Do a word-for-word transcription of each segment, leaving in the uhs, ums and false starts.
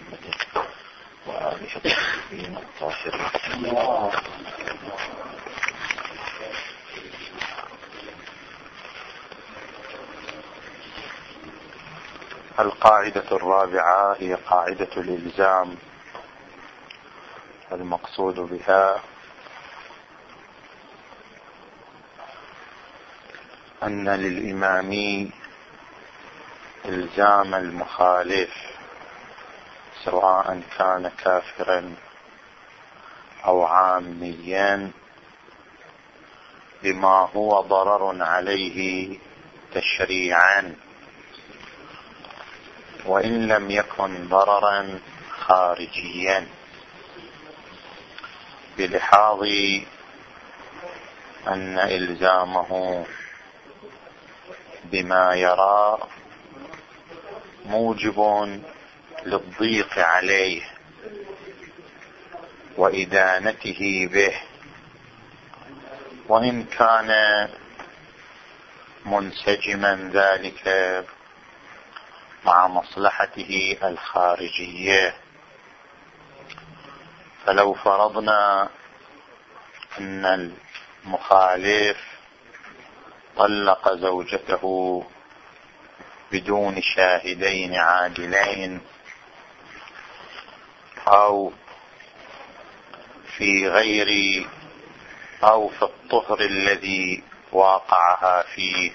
محمد وآله الطيبين الطاهرين. القاعدة الرابعة هي قاعدة الإلزام. المقصود بها أن للإمام إلزام المخالف سواء كان كافرا أو عاميا بما هو ضرر عليه تشريعا، وإن لم يكن ضررا خارجيا، بلحاظ أن إلزامه بما يرى موجب للضيق عليه وإدانته به، وإن كان منسجما ذلك مع مصلحته الخارجية. فلو فرضنا أن المخالف طلق زوجته بدون شاهدين عادلين أو في غير أو في الطهر الذي واقعها فيه،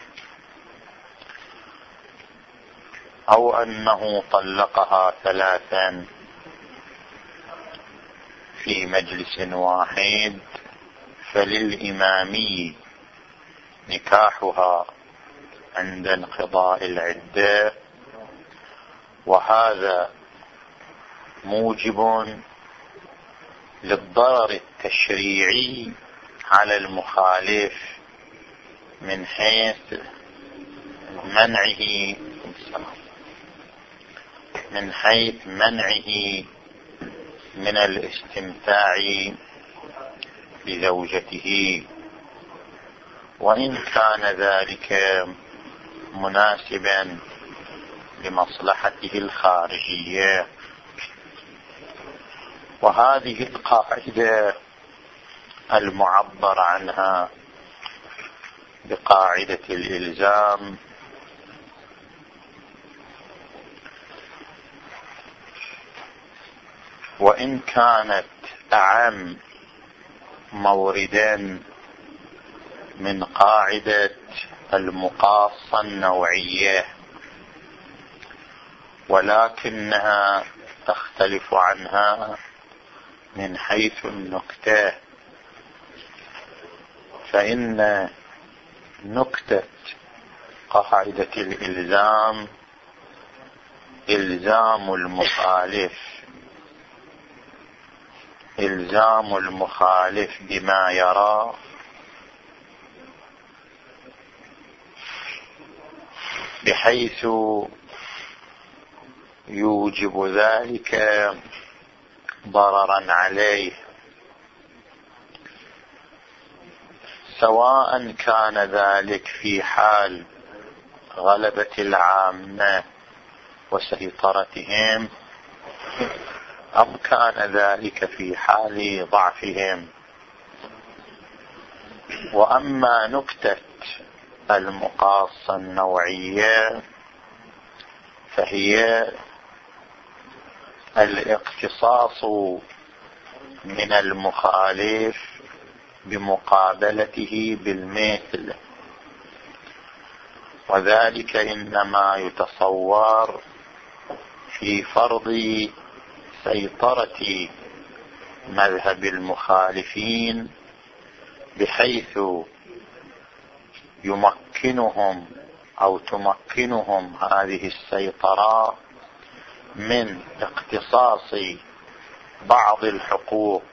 أو أنه طلقها ثلاثا في مجلس واحد، فللإمامي نكاحها عند انقضاء العدة، وهذا موجب للضرر التشريعي على المخالف من حيث منعه من حيث منعه من الاستمتاع بزوجته، وإن كان ذلك مناسبا لمصلحته الخارجية. وهذه القاعدة المعبر عنها بقاعدة الإلزام وإن كانت أعم موردا من قاعدة المقاصة النوعية، ولكنها تختلف عنها من حيث النكتة. فإن نكتة قاعدة الإلزام إلزام المخالف إلزام المخالف بما يرى بحيث يوجب ذلك ضررا عليه، سواء كان ذلك في حال غلبة العامة وسيطرتهم أم كان ذلك في حال ضعفهم. وأما نكتة المقاصة النوعية فهي الاقتصاص من المخالف بمقابلته بالمثل، وذلك إنما يتصور في فرض سيطرة مذهب المخالفين بحيث يمكنهم أو تمكنهم هذه السيطرة من اقتصاص بعض الحقوق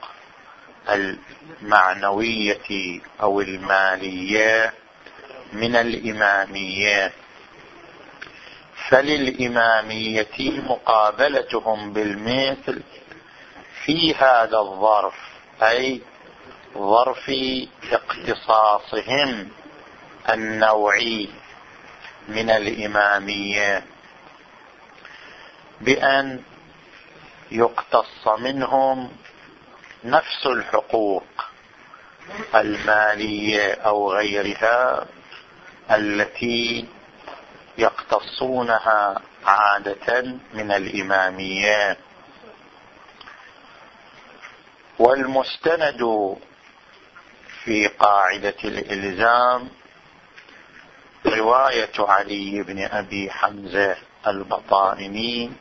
المعنوية أو المالية من الإمامية. فللإمامية مقابلتهم بالمثل في هذا الظرف، أي ظرف اقتصاصهم النوعي من الإمامية، بأن يقتص منهم نفس الحقوق المالية أو غيرها التي يقتصونها عادة من الإمامية. والمستند في قاعدة الإلزام رواية علي بن أبي حمزة البطائني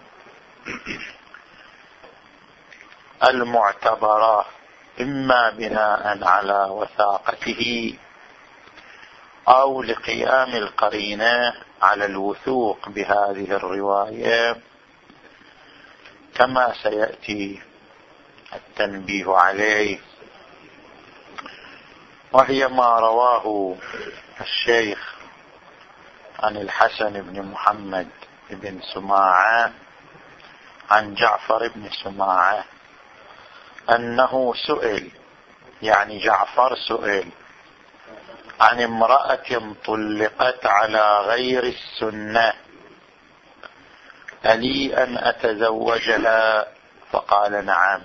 المعتبرة إما بناء على وثاقته أو لقيام القرينة على الوثوق بهذه الرواية، كما سيأتي التنبيه عليه. وهي ما رواه الشيخ عن الحسن بن محمد بن سماعة عن جعفر بن سماعة أنه سئل، يعني جعفر سئل عن امرأة طلقت على غير السنة ألي أن أتزوجها؟ فقال نعم.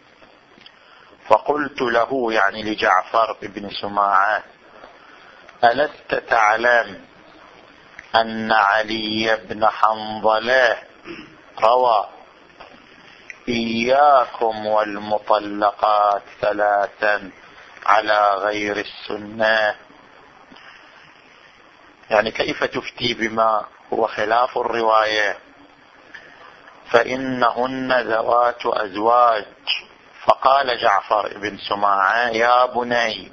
فقلت له، يعني لجعفر بن سماعة، ألست تعلم أن علي بن حنظلة روى إياكم والمطلقات ثلاثا على غير السنة؟ يعني كيف تفتي بما هو خلاف الرواية؟ فإنهن ذوات أزواج. فقال جعفر بن سماعة: يا بني،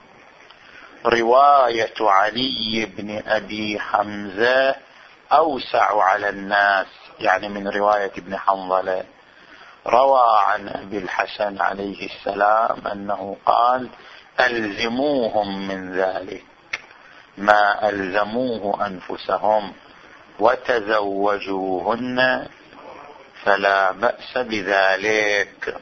رواية علي بن أبي حمزة أوسع على الناس، يعني من رواية ابن حنظلة. روى عن أبي الحسن عليه السلام أنه قال: ألزموهم من ذلك ما ألزموه أنفسهم وتزوجوهن فلا بأس بذلك.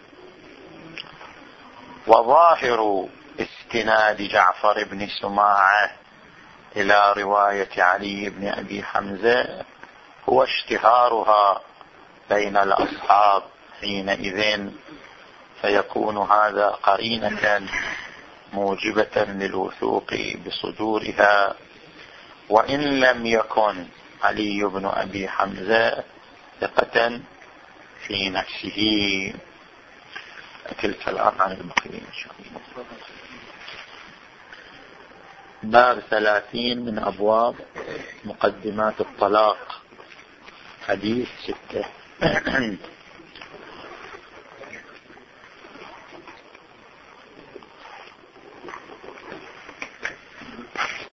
وظاهر استناد جعفر بن سماعة إلى رواية علي بن أبي حمزة هو اشتهارها بين الأصحاب حينئذ، فيكون هذا قرينة موجبة للوثوق بصدورها، وإن لم يكن علي بن أبي حمزة ثقة في نفسه. تلك الآن عن البقية إن شاء الله. باب ثلاثين من أبواب مقدمات الطلاق، حديث ستة.